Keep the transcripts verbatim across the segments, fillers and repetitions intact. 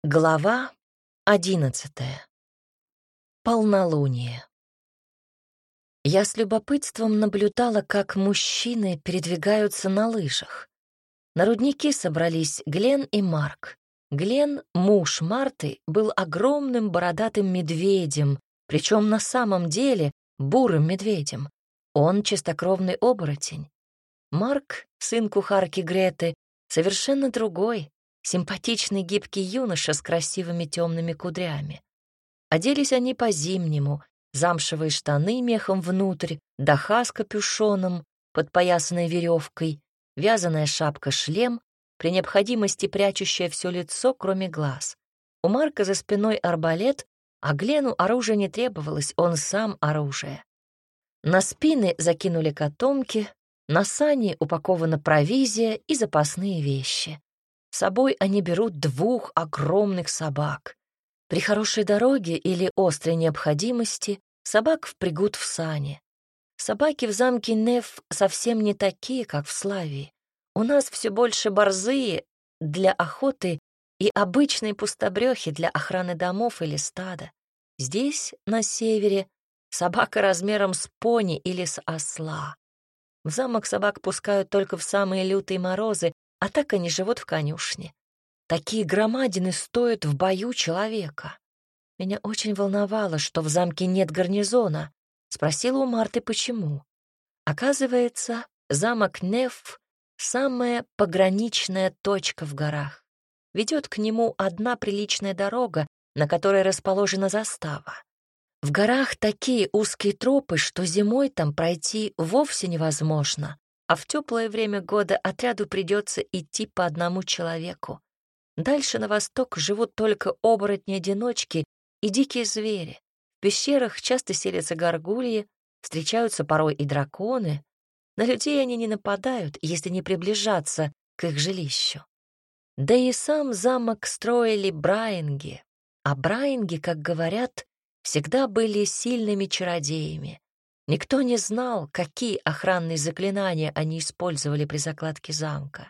Глава одиннадцатая. Полнолуние. Я с любопытством наблюдала, как мужчины передвигаются на лыжах. На рудники собрались Глен и Марк. Глен, муж Марты, был огромным бородатым медведем, причем на самом деле бурым медведем. Он чистокровный оборотень. Марк, сын кухарки Греты, совершенно другой, симпатичный гибкий юноша с красивыми темными кудрями. Оделись они по-зимнему: замшевые штаны мехом внутрь, даха с капюшоном, подпоясанной веревкой, вязаная шапка-шлем, при необходимости прячущая все лицо, кроме глаз. У Марка за спиной арбалет, а Глену оружие не требовалось, он сам оружие. На спины закинули котомки, на сани упакована провизия и запасные вещи. С собой они берут двух огромных собак. При хорошей дороге или острой необходимости собак впрягут в сани. Собаки в замке Неф совсем не такие, как в Славии. У нас все больше борзые для охоты и обычные пустобрёхи для охраны домов или стада. Здесь, на севере, собака размером с пони или с осла. В замок собак пускают только в самые лютые морозы, а так они живут в конюшне. Такие громадины стоят в бою человека. Меня очень волновало, что в замке нет гарнизона. Спросила у Марты, почему. Оказывается, замок Неф — самая пограничная точка в горах. Ведет к нему одна приличная дорога, на которой расположена застава. В горах такие узкие тропы, что зимой там пройти вовсе невозможно, а в теплое время года отряду придется идти по одному человеку. Дальше на восток живут только оборотни-одиночки и дикие звери. В пещерах часто селятся горгульи, встречаются порой и драконы. На людей они не нападают, если не приближаться к их жилищу. Да и сам замок строили браинги, а браинги, как говорят, всегда были сильными чародеями. Никто не знал, какие охранные заклинания они использовали при закладке замка.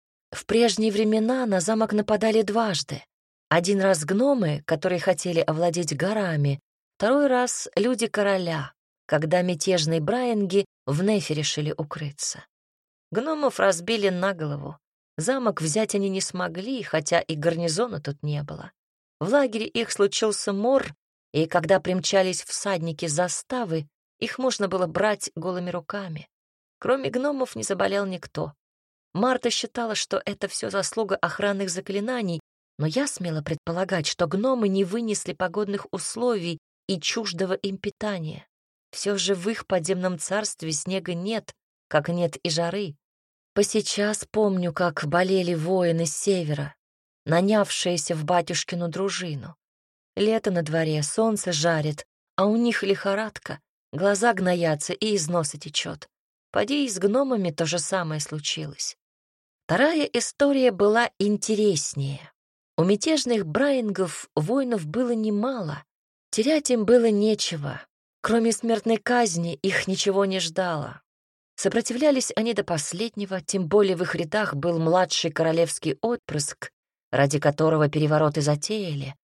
В прежние времена на замок нападали дважды. Один раз гномы, которые хотели овладеть горами, второй раз люди короля, когда мятежные браинги в Нефе решили укрыться. Гномов разбили на голову. Замок взять они не смогли, хотя и гарнизона тут не было. В лагере их случился мор, и когда примчались всадники заставы, их можно было брать голыми руками. Кроме гномов не заболел никто. Марта считала, что это все заслуга охранных заклинаний, но я смела предполагать, что гномы не вынесли погодных условий и чуждого им питания. Все же в их подземном царстве снега нет, как нет и жары. Посейчас помню, как болели воины с севера, нанявшиеся в батюшкину дружину. Лето на дворе, солнце жарит, а у них лихорадка, глаза гноятся и из носа течет. Поди и с гномами то же самое случилось. Вторая история была интереснее. У мятежных браингов воинов было немало, терять им было нечего. Кроме смертной казни их ничего не ждало. Сопротивлялись они до последнего, тем более в их рядах был младший королевский отпрыск, ради которого перевороты затеяли.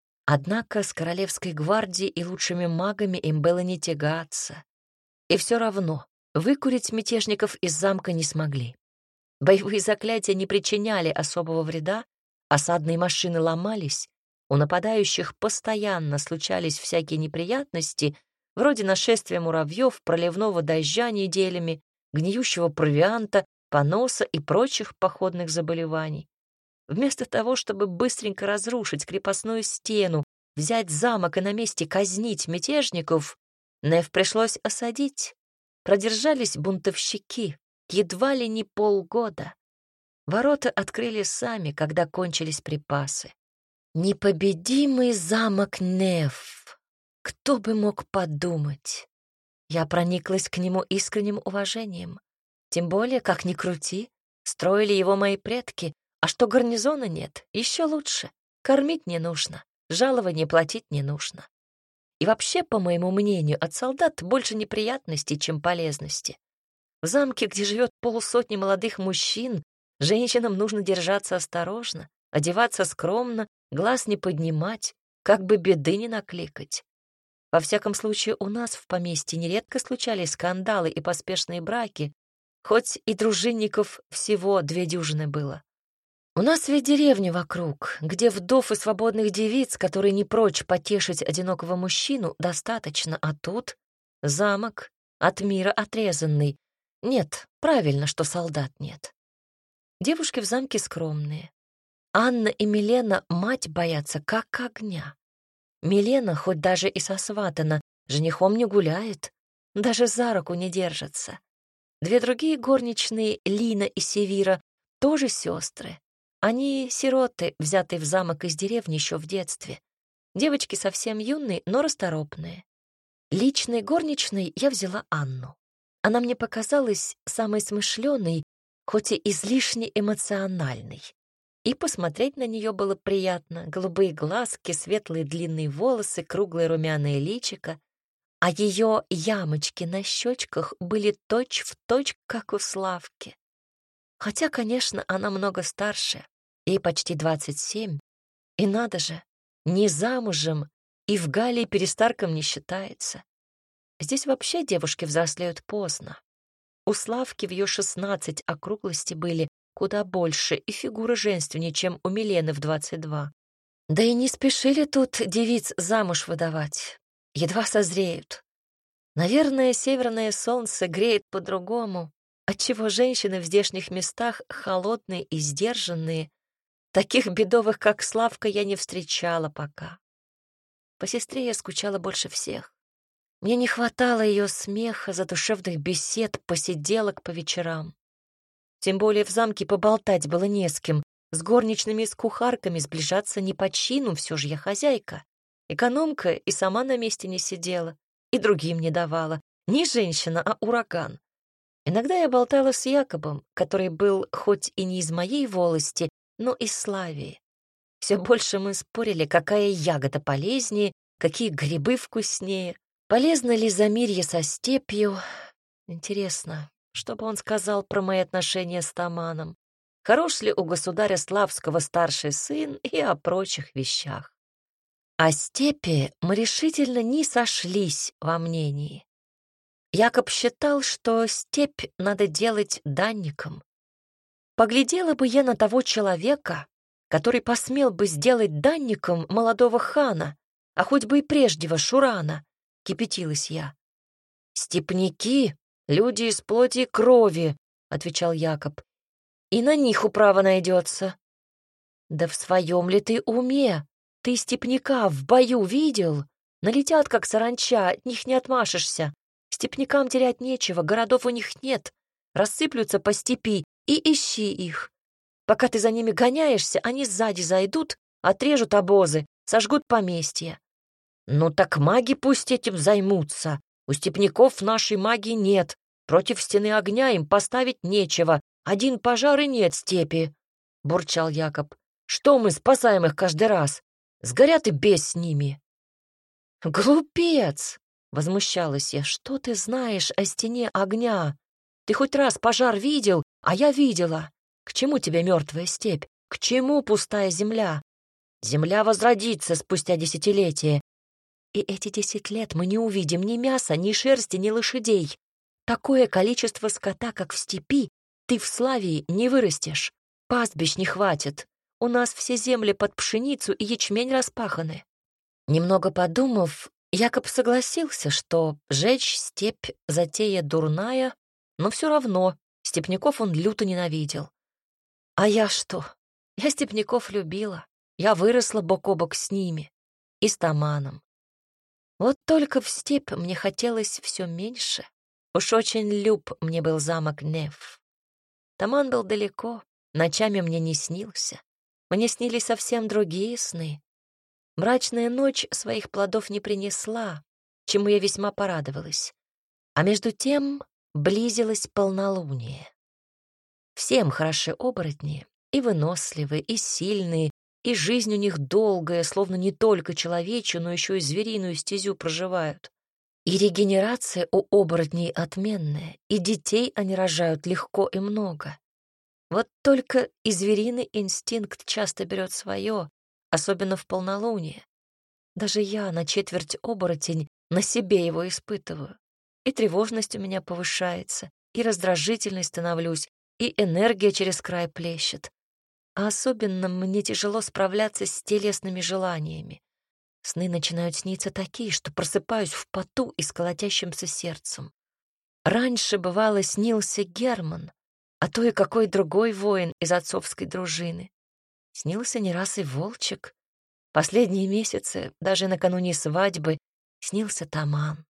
Однако с королевской гвардией и лучшими магами им было не тягаться. И все равно выкурить мятежников из замка не смогли. Боевые заклятия не причиняли особого вреда, осадные машины ломались, у нападающих постоянно случались всякие неприятности, вроде нашествия муравьев, проливного дождя неделями, гниющего провианта, поноса и прочих походных заболеваний. Вместо того, чтобы быстренько разрушить крепостную стену, взять замок и на месте казнить мятежников, Неф пришлось осадить. Продержались бунтовщики едва ли не полгода. Ворота открыли сами, когда кончились припасы. Непобедимый замок Неф. Кто бы мог подумать? Я прониклась к нему искренним уважением. Тем более, как ни крути, строили его мои предки, а что гарнизона нет, еще лучше. Кормить не нужно, жалование платить не нужно. И вообще, по моему мнению, от солдат больше неприятностей, чем полезности. В замке, где живет полусотни молодых мужчин, женщинам нужно держаться осторожно, одеваться скромно, глаз не поднимать, как бы беды не накликать. Во всяком случае, у нас в поместье нередко случались скандалы и поспешные браки, хоть и дружинников всего две дюжины было. У нас ведь деревня вокруг, где вдов и свободных девиц, которые не прочь потешить одинокого мужчину, достаточно, а тут замок, от мира отрезанный. Нет, правильно, что солдат нет. Девушки в замке скромные. Анна и Милена мать боятся как огня. Милена, хоть даже и сосватана, женихом не гуляет, даже за руку не держится. Две другие горничные, Лина и Севира, тоже сестры. Они сироты, взятые в замок из деревни еще в детстве. Девочки совсем юные, но расторопные. Личной горничной я взяла Анну. Она мне показалась самой смышленой, хоть и излишне эмоциональной. И посмотреть на нее было приятно. Голубые глазки, светлые длинные волосы, круглое румяное личико. А ее ямочки на щечках были точь-в-точь, как у Славки. Хотя, конечно, она много старше, ей почти двадцать семь. И надо же, не замужем и в Галлии перестарком не считается. Здесь вообще девушки взрослеют поздно. У Славки в ее шестнадцать округлости были куда больше и фигура женственнее, чем у Милены в двадцать два. Да и не спешили тут девиц замуж выдавать. Едва созреют. Наверное, северное солнце греет по-другому, отчего женщины в здешних местах холодные и сдержанные. Таких бедовых, как Славка, я не встречала пока. По сестре я скучала больше всех. Мне не хватало ее смеха, задушевных бесед, посиделок по вечерам. Тем более в замке поболтать было не с кем. С горничными и с кухарками сближаться не по чину, все же я хозяйка. Экономка и сама на месте не сидела, и другим не давала. Не женщина, а ураган. Иногда я болтала с Якобом, который был хоть и не из моей волости, но из Славии. Все больше мы спорили, какая ягода полезнее, какие грибы вкуснее, полезно ли замирье со степью. Интересно, что бы он сказал про мои отношения с Таманом? Хорош ли у государя Славского старший сын и о прочих вещах? О степи мы решительно не сошлись во мнении. Якоб считал, что степь надо делать данником. Поглядела бы я на того человека, который посмел бы сделать данником молодого хана, а хоть бы и прежнего Шурана, — кипятилась я. «Степняки — люди из плоти и крови», — отвечал Якоб, — «и на них управа найдется». «Да в своем ли ты уме? Ты степняка в бою видел? Налетят, как саранча, от них не отмашешься. Степнякам терять нечего, городов у них нет. Рассыплются по степи, и ищи их. Пока ты за ними гоняешься, они сзади зайдут, отрежут обозы, сожгут поместья. Ну так маги пусть этим займутся. У степняков нашей магии нет. Против стены огня им поставить нечего. Один пожар и нет степи, — бурчал Якоб. Что мы спасаем их каждый раз? Сгорят и без с ними. Глупец! — возмущалась я. Что ты знаешь о стене огня? Ты хоть раз пожар видел, а я видела. К чему тебе мертвая степь? К чему пустая земля? Земля возродится спустя десятилетия. И эти десять лет мы не увидим ни мяса, ни шерсти, ни лошадей. Такое количество скота, как в степи, ты в Славии не вырастешь. Пастбищ не хватит. У нас все земли под пшеницу и ячмень распаханы. Немного подумав, Якоб согласился, что жечь степь затея дурная, но все равно степняков он люто ненавидел. А я что? Я степняков любила. Я выросла бок о бок с ними и с Таманом. Вот только в степь мне хотелось все меньше. Уж очень люб мне был замок Неф. Таман был далеко, ночами мне не снился. Мне снились совсем другие сны. Мрачная ночь своих плодов не принесла, чему я весьма порадовалась. А между тем близилось полнолуние. Всем хороши оборотни, и выносливые, и сильные, и жизнь у них долгая, словно не только человечью, но еще и звериную стезю проживают. И регенерация у оборотней отменная, и детей они рожают легко и много. Вот только и звериный инстинкт часто берет свое, особенно в полнолуние. Даже я, на четверть оборотень, на себе его испытываю. И тревожность у меня повышается, и раздражительной становлюсь, и энергия через край плещет. А особенно мне тяжело справляться с телесными желаниями. Сны начинают сниться такие, что просыпаюсь в поту и с колотящимся сердцем. Раньше, бывало, снился Герман, а то и какой другой воин из отцовской дружины. Снился не раз и Волчек. Последние месяцы, даже накануне свадьбы, снился Таман.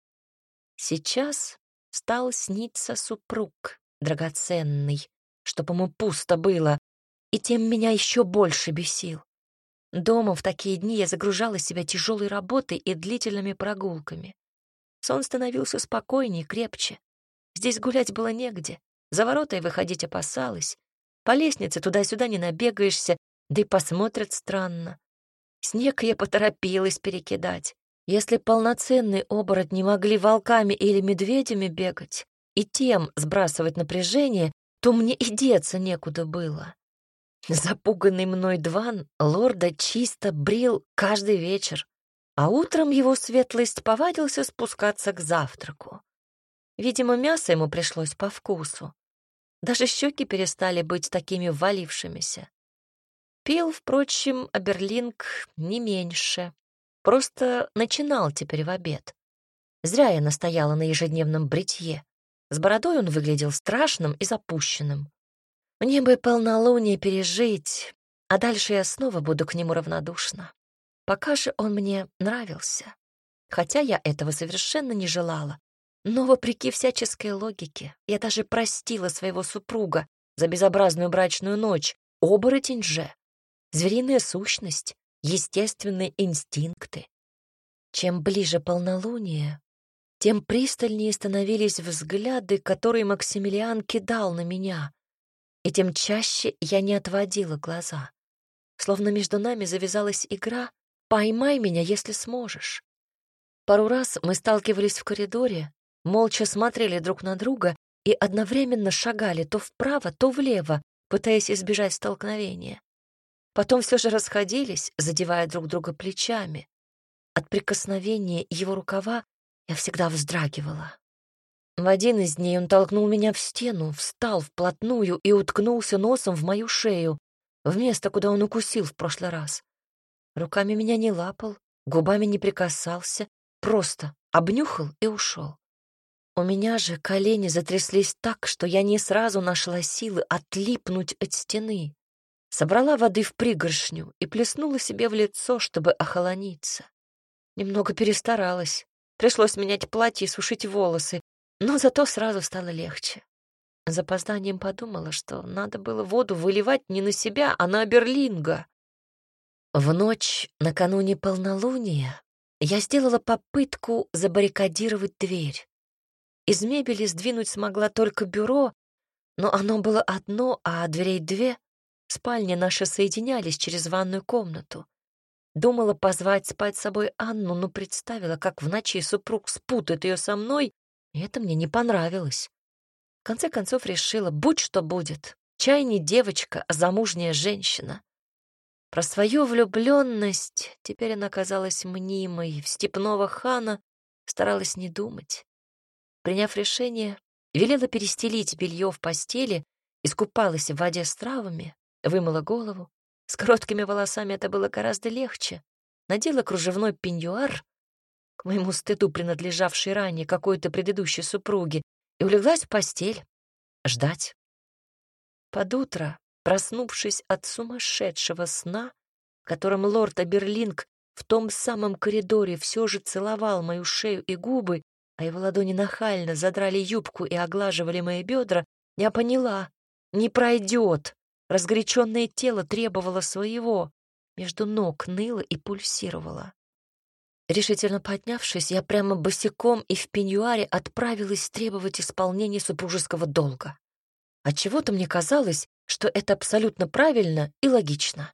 Сейчас стал сниться супруг драгоценный, чтоб ему пусто было, и тем меня еще больше бесил. Дома в такие дни я загружала себя тяжелой работой и длительными прогулками. Сон становился спокойнее, крепче. Здесь гулять было негде, за ворота и выходить опасалась. По лестнице туда-сюда не набегаешься, да и посмотрят странно. Снег я поторопилась перекидать. Если полноценные оборотни могли волками или медведями бегать и тем сбрасывать напряжение, то мне и деться некуда было. Запуганный мной Дван лорда чисто брил каждый вечер, а утром его светлость повадился спускаться к завтраку. Видимо, мясо ему пришлось по вкусу. Даже щеки перестали быть такими валившимися. Пил, впрочем, Аберлинг не меньше. Просто начинал теперь в обед. Зря я настояла на ежедневном бритье. С бородой он выглядел страшным и запущенным. Мне бы полнолуние пережить, а дальше я снова буду к нему равнодушна. Пока же он мне нравился. Хотя я этого совершенно не желала. Но, вопреки всяческой логике, я даже простила своего супруга за безобразную брачную ночь. Оборотень же. Звериная сущность, естественные инстинкты. Чем ближе полнолуние, тем пристальнее становились взгляды, которые Максимилиан кидал на меня, и тем чаще я не отводила глаза. Словно между нами завязалась игра «Поймай меня, если сможешь». Пару раз мы сталкивались в коридоре, молча смотрели друг на друга и одновременно шагали то вправо, то влево, пытаясь избежать столкновения. Потом все же расходились, задевая друг друга плечами. От прикосновения его рукава я всегда вздрагивала. В один из дней он толкнул меня в стену, встал вплотную и уткнулся носом в мою шею, в место, куда он укусил в прошлый раз. Руками меня не лапал, губами не прикасался, просто обнюхал и ушел. У меня же колени затряслись так, что я не сразу нашла силы отлипнуть от стены. Собрала воды в пригоршню и плеснула себе в лицо, чтобы охолониться. Немного перестаралась. Пришлось менять платье и сушить волосы, но зато сразу стало легче. С запозданием подумала, что надо было воду выливать не на себя, а на Аберлинга. В ночь накануне полнолуния я сделала попытку забаррикадировать дверь. Из мебели сдвинуть смогла только бюро, но оно было одно, а дверей две. Спальни наши соединялись через ванную комнату. Думала позвать спать с собой Анну, но представила, как в ночи супруг спутает ее со мной, и это мне не понравилось. В конце концов решила, будь что будет, чай не девочка, а замужняя женщина. Про свою влюбленность, теперь она казалась мнимой, в степного хана старалась не думать. Приняв решение, велела перестелить белье в постели, искупалась в воде с травами, вымыла голову. С короткими волосами это было гораздо легче. Надела кружевной пеньюар, к моему стыду принадлежавший ранее какой-то предыдущей супруге, и улеглась в постель. Ждать. Под утро, проснувшись от сумасшедшего сна, в котором лорд Аберлинг в том самом коридоре все же целовал мою шею и губы, а его ладони нахально задрали юбку и оглаживали мои бедра, я поняла, не пройдет. Разгоряченное тело требовало своего, между ног ныло и пульсировало. Решительно поднявшись, я прямо босиком и в пеньюаре отправилась требовать исполнения супружеского долга. Отчего-то мне казалось, что это абсолютно правильно и логично.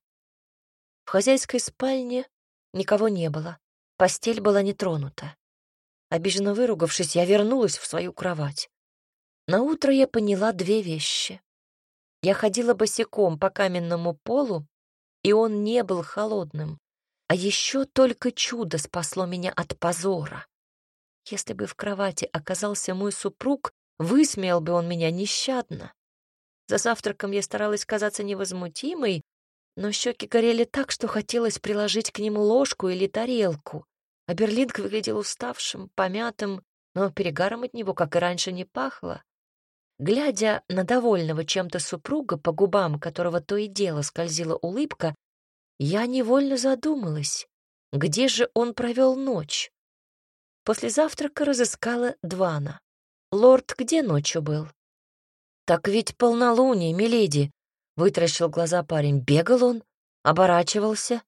В хозяйской спальне никого не было, постель была не тронута. Обиженно выругавшись, я вернулась в свою кровать. Наутро я поняла две вещи. Я ходила босиком по каменному полу, и он не был холодным. А еще только чудо спасло меня от позора. Если бы в кровати оказался мой супруг, высмеял бы он меня нещадно. За завтраком я старалась казаться невозмутимой, но щеки горели так, что хотелось приложить к нему ложку или тарелку. А Берлинг выглядел уставшим, помятым, но перегаром от него, как и раньше, не пахло. Глядя на довольного чем-то супруга, по губам которого то и дело скользила улыбка, я невольно задумалась, где же он провел ночь. После завтрака разыскала Двана. «Лорд где ночью был?» «Так ведь полнолуние, миледи», — вытаращил глаза парень. «Бегал он? Оборачивался?»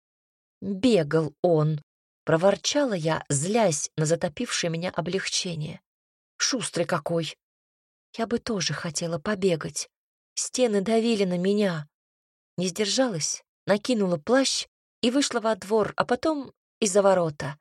«Бегал он», — проворчала я, злясь на затопившее меня облегчение. «Шустрый какой! Я бы тоже хотела побегать. Стены давили на меня». Не сдержалась, накинула плащ и вышла во двор, а потом из-за ворота.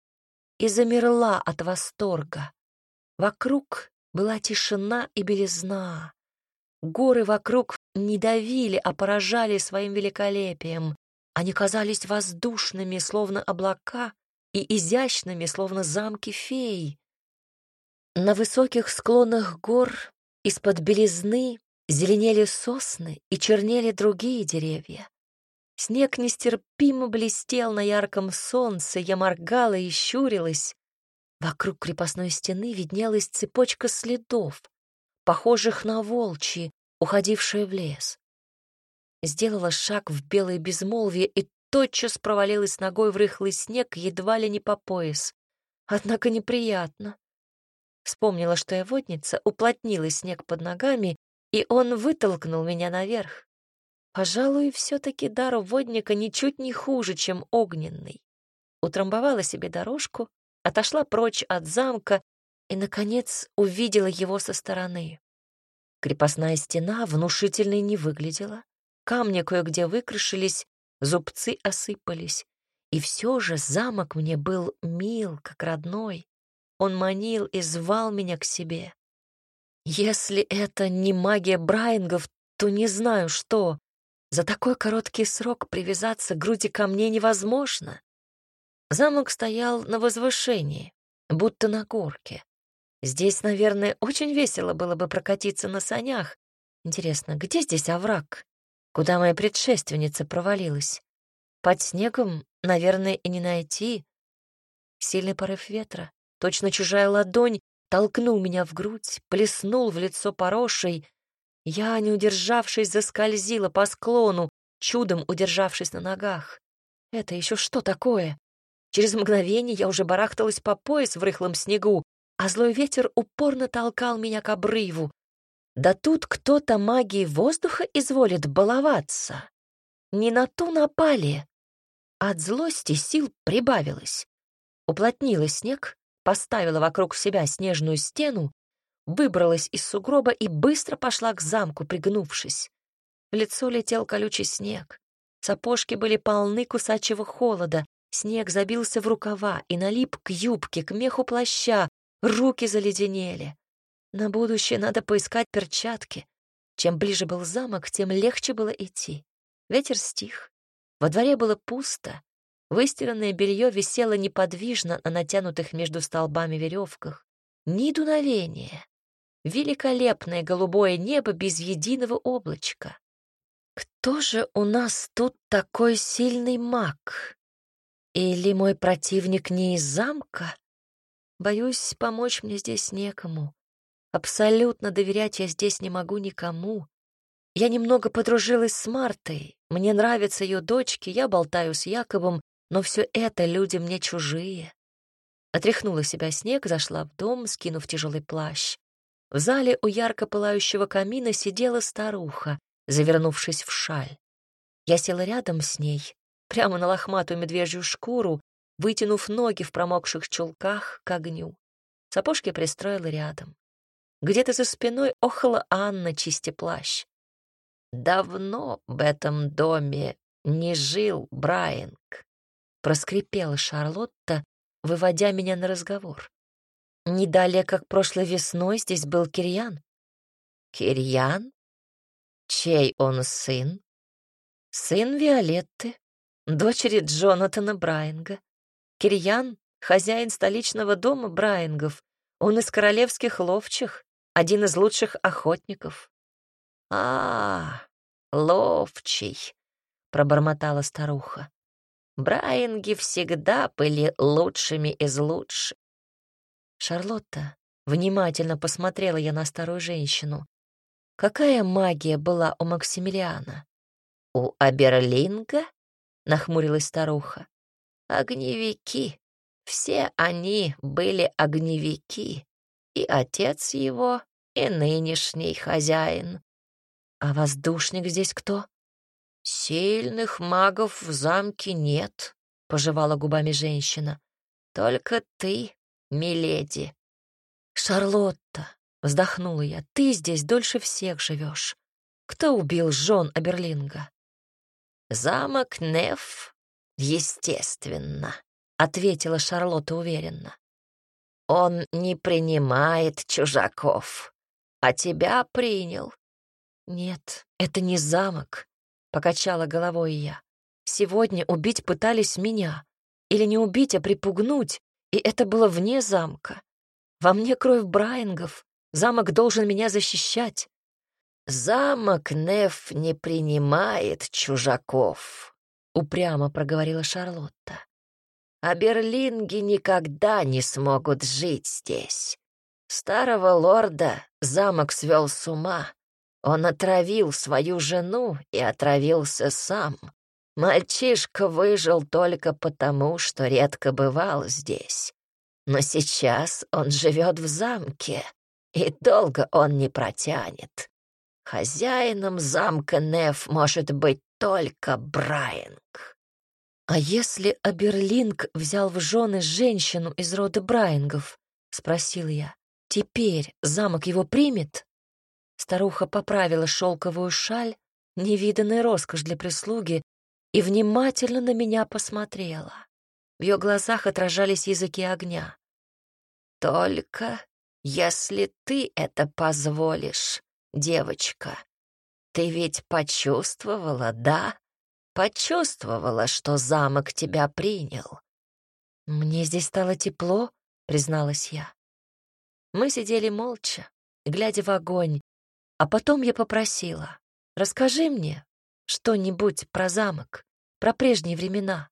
И замерла от восторга. Вокруг была тишина и белизна. Горы вокруг не давили, а поражали своим великолепием. Они казались воздушными, словно облака, и изящными, словно замки фей. На высоких склонах гор из-под белизны зеленели сосны и чернели другие деревья. Снег нестерпимо блестел на ярком солнце, я моргала и щурилась. Вокруг крепостной стены виднелась цепочка следов, похожих на волчьи, уходившие в лес. Сделала шаг в белое безмолвие и тотчас провалилась ногой в рыхлый снег едва ли не по пояс. Однако неприятно. Вспомнила, что я водница, уплотнила снег под ногами, и он вытолкнул меня наверх. Пожалуй, все-таки дар водника ничуть не хуже, чем огненный. Утрамбовала себе дорожку, отошла прочь от замка и, наконец, увидела его со стороны. Крепостная стена внушительной не выглядела, камни кое-где выкрашились, зубцы осыпались. И все же замок мне был мил, как родной. Он манил и звал меня к себе. Если это не магия Брайангов, то не знаю, что. За такой короткий срок привязаться к груди камней невозможно. Замок стоял на возвышении, будто на горке. Здесь, наверное, очень весело было бы прокатиться на санях. Интересно, где здесь овраг? Куда моя предшественница провалилась? Под снегом, наверное, и не найти. Сильный порыв ветра, точно чужая ладонь, толкнул меня в грудь, плеснул в лицо порошей. Я, не удержавшись, заскользила по склону, чудом удержавшись на ногах. Это еще что такое? Через мгновение я уже барахталась по пояс в рыхлом снегу, а злой ветер упорно толкал меня к обрыву. Да тут кто-то магией воздуха изволит баловаться. Не на ту напали. От злости сил прибавилось. Уплотнила снег, поставила вокруг себя снежную стену, выбралась из сугроба и быстро пошла к замку, пригнувшись. В лицо летел колючий снег. Сапожки были полны кусачего холода. Снег забился в рукава и налип к юбке, к меху плаща. Руки заледенели. На будущее надо поискать перчатки. Чем ближе был замок, тем легче было идти. Ветер стих. Во дворе было пусто. Выстиранное белье висело неподвижно на натянутых между столбами веревках. Ни дуновения. Великолепное голубое небо без единого облачка. Кто же у нас тут такой сильный маг? Или мой противник не из замка? Боюсь, помочь мне здесь некому. Абсолютно доверять я здесь не могу никому. Я немного подружилась с Мартой. Мне нравятся ее дочки, я болтаю с Якобом, но все это люди мне чужие. Отряхнула себя снег, зашла в дом, скинув тяжелый плащ. В зале у ярко пылающего камина сидела старуха, завернувшись в шаль. Я села рядом с ней, прямо на лохматую медвежью шкуру, вытянув ноги в промокших чулках к огню. Сапожки пристроила рядом. Где-то за спиной охала Анна, чистя плащ. «Давно в этом доме не жил Брайанг», — проскрипела Шарлотта, выводя меня на разговор. «Не далее, как прошлой весной, здесь был Кирьян». «Кирьян? Чей он сын?» сын Виолетты, дочери Джонатана Брайанга. Кирьян — хозяин столичного дома Брайангов. Он из королевских ловчих, один из лучших охотников. «А, ловчий», — пробормотала старуха. «Брайанги всегда были лучшими из лучших». «Шарлотта», — внимательно посмотрела я на старую женщину, «какая магия была у Максимилиана?» «У Аберлинга?» — нахмурилась старуха. «Огневики. Все они были огневики. И отец его, и нынешний хозяин». «А воздушник здесь кто?» «Сильных магов в замке нет», — пожевала губами женщина. «Только ты, миледи». «Шарлотта», — вздохнула я, — «ты здесь дольше всех живешь. Кто убил жен Аберлинга?» «Замок Неф, естественно», — ответила Шарлотта уверенно. «Он не принимает чужаков, а тебя принял». «Нет, это не замок», — покачала головой я. «Сегодня убить пытались меня. Или не убить, а припугнуть, и это было вне замка. Во мне кровь Брайангов. Замок должен меня защищать». «Замок Неф не принимает чужаков», — упрямо проговорила Шарлотта. «А берлинги никогда не смогут жить здесь. Старого лорда замок свел с ума. Он отравил свою жену и отравился сам. Мальчишка выжил только потому, что редко бывал здесь. Но сейчас он живет в замке, и долго он не протянет. Хозяином замка Неф может быть только Брайанг». «А если Аберлинг взял в жены женщину из рода Брайангов?» — спросил я. «Теперь замок его примет?» Старуха поправила шелковую шаль, невиданная роскошь для прислуги, и внимательно на меня посмотрела. В ее глазах отражались языки огня. «Только если ты это позволишь, девочка. Ты ведь почувствовала, да? Почувствовала, что замок тебя принял?» «Мне здесь стало тепло», — призналась я. Мы сидели молча, глядя в огонь, а потом я попросила: «Расскажи мне что-нибудь про замок, про прежние времена».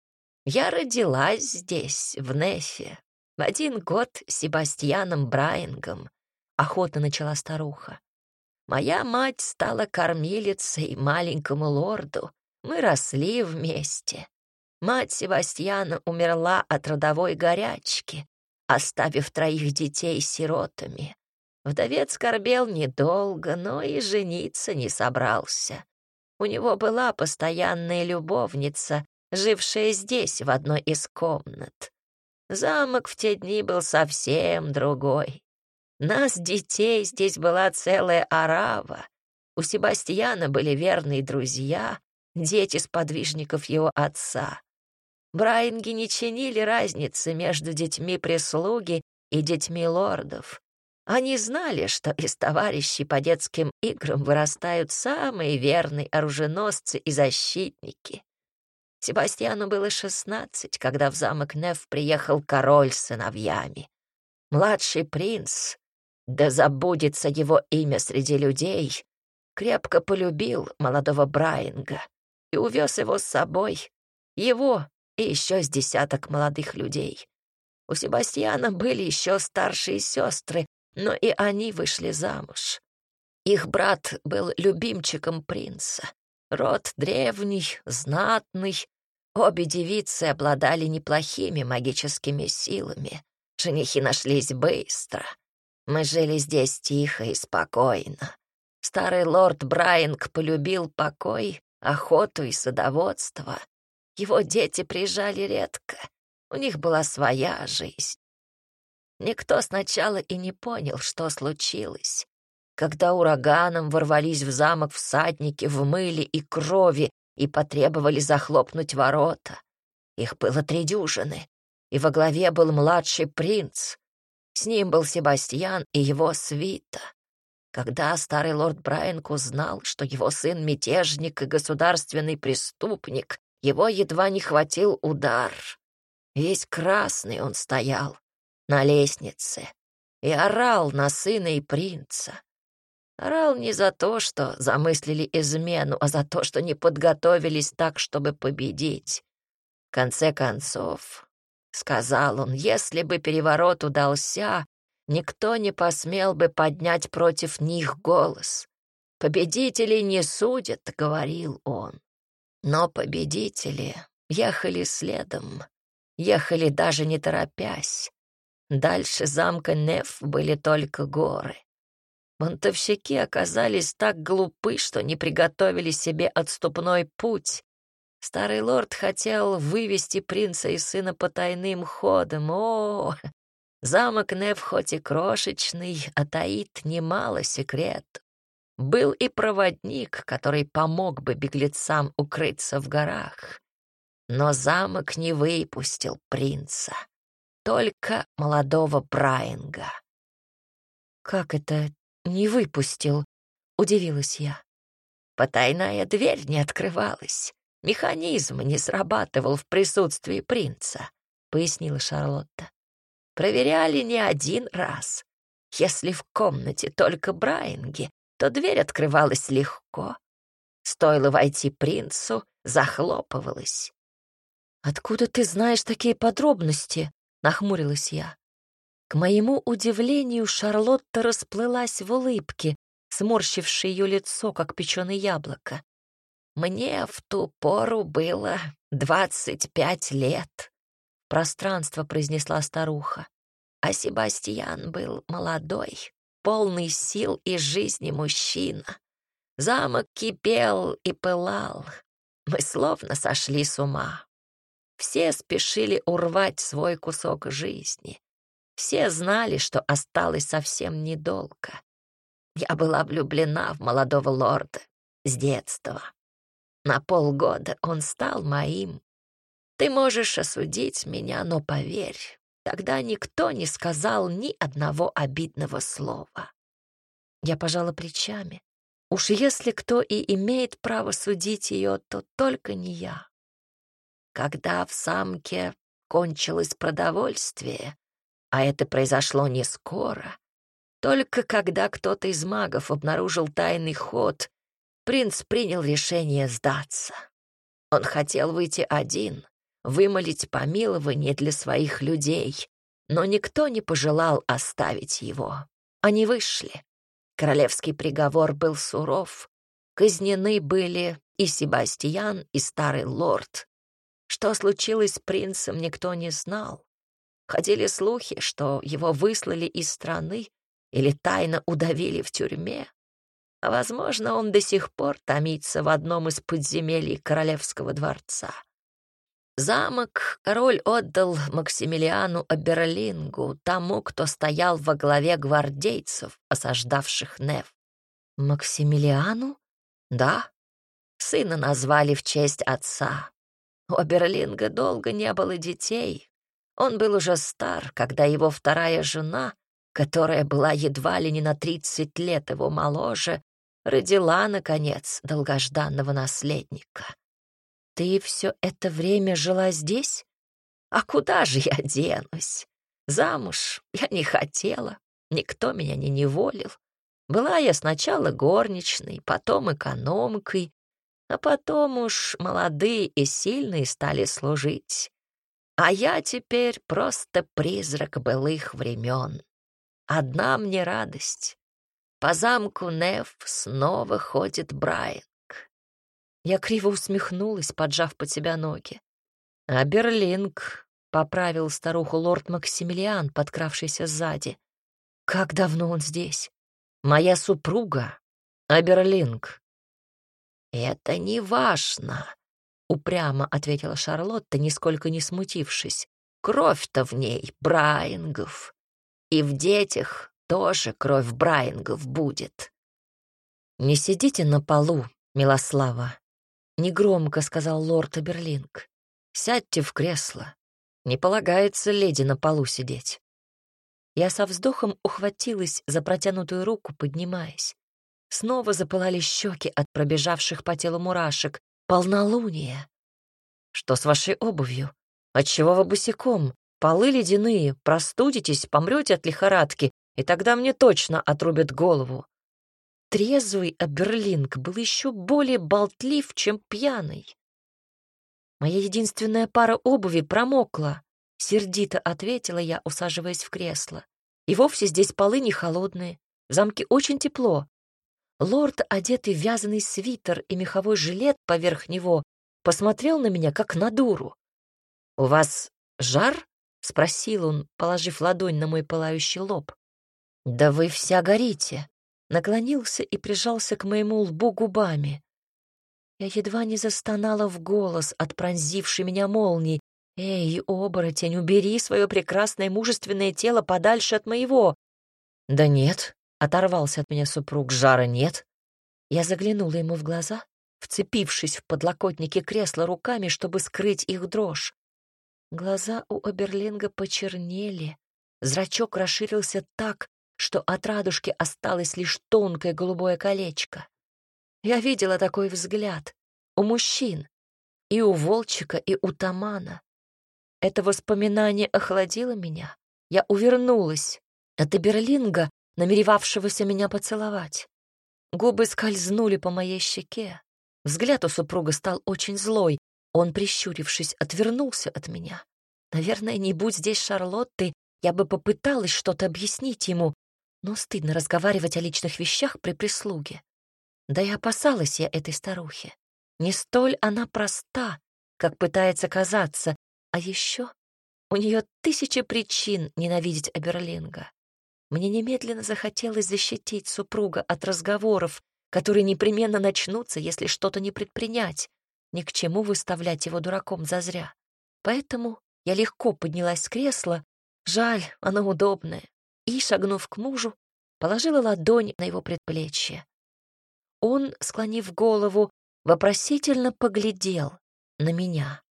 «Я родилась здесь, в Нефе, в один год с Себастьяном Брайангом», — охотно начала старуха. «Моя мать стала кормилицей маленькому лорду. Мы росли вместе. Мать Себастьяна умерла от родовой горячки, оставив троих детей сиротами. Вдовец скорбел недолго, но и жениться не собрался. У него была постоянная любовница, жившая здесь, в одной из комнат. Замок в те дни был совсем другой. Нас, детей, здесь была целая орава. У Себастьяна были верные друзья, дети сподвижников его отца. Брайанги не чинили разницы между детьми прислуги и детьми лордов. Они знали, что из товарищей по детским играм вырастают самые верные оруженосцы и защитники. Себастьяну было шестнадцать, когда в замок Неф приехал король с сыновьями. Младший принц, да забудется его имя среди людей, крепко полюбил молодого Брайанга и увез его с собой, его и еще с десяток молодых людей. У Себастьяна были еще старшие сестры, но и они вышли замуж. Их брат был любимчиком принца. Род древний, знатный. Обе девицы обладали неплохими магическими силами. Женихи нашлись быстро. Мы жили здесь тихо и спокойно. Старый лорд Брайанг полюбил покой, охоту и садоводство. Его дети приезжали редко. У них была своя жизнь. Никто сначала и не понял, что случилось. Когда ураганом ворвались в замок всадники в мыле и крови и потребовали захлопнуть ворота. Их было три дюжины, и во главе был младший принц. С ним был Себастьян и его свита. Когда старый лорд Брайанг узнал, что его сын мятежник и государственный преступник, его едва не хватил удар. Весь красный он стоял на лестнице и орал на сына и принца. Орал не за то, что замыслили измену, а за то, что не подготовились так, чтобы победить. В конце концов, сказал он, если бы переворот удался, никто не посмел бы поднять против них голос. «Победителей не судят», — говорил он. Но победители ехали следом, ехали даже не торопясь. Дальше замка Неф были только горы. Бунтовщики оказались так глупы, что не приготовили себе отступной путь. Старый лорд хотел вывести принца и сына потайным ходом. О, замок Неф хоть и крошечный, а таит немало секретов. Был и проводник, который помог бы беглецам укрыться в горах. Но замок не выпустил принца, только молодого Брайанга. «Как это не выпустил?» — удивилась я. Потайная дверь не открывалась, механизм не срабатывал в присутствии принца, — пояснила Шарлотта. Проверяли не один раз. Если в комнате только Брайанги, то дверь открывалась легко. Стоило войти принцу, захлопывалась. «Откуда ты знаешь такие подробности?» — нахмурилась я. К моему удивлению, Шарлотта расплылась в улыбке, сморщившее ее лицо, как печеное яблоко. «Мне в ту пору было двадцать пять лет», — пространство произнесла старуха. А Себастьян был молодой, полный сил и жизни мужчина. Замок кипел и пылал. Мы словно сошли с ума. Все спешили урвать свой кусок жизни. Все знали, что осталось совсем недолго. Я была влюблена в молодого лорда с детства. На полгода он стал моим. Ты можешь осудить меня, но поверь, тогда никто не сказал ни одного обидного слова. Я пожала плечами. Уж если кто и имеет право судить ее, то только не я. Когда в замке кончилось продовольствие, а это произошло не скоро, только когда кто-то из магов обнаружил тайный ход, принц принял решение сдаться. Он хотел выйти один, вымолить помилование для своих людей, но никто не пожелал оставить его. Они вышли. Королевский приговор был суров. Казнены были и Себастьян, и старый лорд. Что случилось с принцем, никто не знал. Ходили слухи, что его выслали из страны или тайно удавили в тюрьме. А, возможно, он до сих пор томится в одном из подземелий королевского дворца. Замок король отдал Максимилиану Оберлингу, тому, кто стоял во главе гвардейцев, осаждавших Неф. «Максимилиану?» Да, сына назвали в честь отца. У Оберлинга долго не было детей. Он был уже стар, когда его вторая жена, которая была едва ли не на тридцать лет его моложе, родила, наконец, долгожданного наследника. «Ты все это время жила здесь?» А куда же я денусь? Замуж я не хотела, никто меня не неволил. Была я сначала горничной, потом экономкой, а потом уж молодые и сильные стали служить. А я теперь просто призрак былых времен. Одна мне радость. По замку Неф снова ходит Брайанг. Я криво усмехнулась, поджав под себя ноги. А Берлинг, — поправил старуху лорд Максимилиан, подкравшийся сзади. «Как давно он здесь?» «Моя супруга, Аберлинг». «Это не важно», — упрямо ответила Шарлотта, нисколько не смутившись. «Кровь-то в ней Брайангов, и в детях тоже кровь Брайангов будет». «Не сидите на полу, Милослава», — негромко сказал лорд Аберлинг. «Сядьте в кресло. Не полагается леди на полу сидеть». Я со вздохом ухватилась за протянутую руку, поднимаясь. Снова запылали щеки от пробежавших по телу мурашек. Полнолуние. Что с вашей обувью? Отчего вы босиком? Полы ледяные, простудитесь, помрете от лихорадки, и тогда мне точно отрубят голову. Трезвый Аберлинг был еще более болтлив, чем пьяный. Моя единственная пара обуви промокла, сердито ответила я, усаживаясь в кресло. И вовсе здесь полы не холодные, в замке очень тепло. Лорд, одетый в вязаный свитер и меховой жилет поверх него, посмотрел на меня, как на дуру. «У вас жар?» — спросил он, положив ладонь на мой пылающий лоб. «Да вы вся горите!» Наклонился и прижался к моему лбу губами. Я едва не застонала в голос от пронзившей меня молнии. «Эй, оборотень, убери свое прекрасное мужественное тело подальше от моего!» «Да нет», — оторвался от меня супруг, — «жара нет». Я заглянула ему в глаза, вцепившись в подлокотники кресла руками, чтобы скрыть их дрожь. Глаза у Аберлинга почернели, зрачок расширился так, что от радужки осталось лишь тонкое голубое колечко. Я видела такой взгляд у мужчин, и у Волчика, и у Тамана. Это воспоминание охладило меня. Я увернулась от Аберлинга, намеревавшегося меня поцеловать. Губы скользнули по моей щеке. Взгляд у супруга стал очень злой. Он, прищурившись, отвернулся от меня. Наверное, не будь здесь Шарлотты, я бы попыталась что-то объяснить ему, но стыдно разговаривать о личных вещах при прислуге. Да и опасалась я этой старухи. Не столь она проста, как пытается казаться, а еще у нее тысячи причин ненавидеть Аберлинга. Мне немедленно захотелось защитить супруга от разговоров, которые непременно начнутся, если что-то не предпринять. Ни к чему выставлять его дураком зазря. Поэтому я легко поднялась с кресла, жаль, оно удобное, и, шагнув к мужу, положила ладонь на его предплечье. Он, склонив голову, вопросительно поглядел на меня.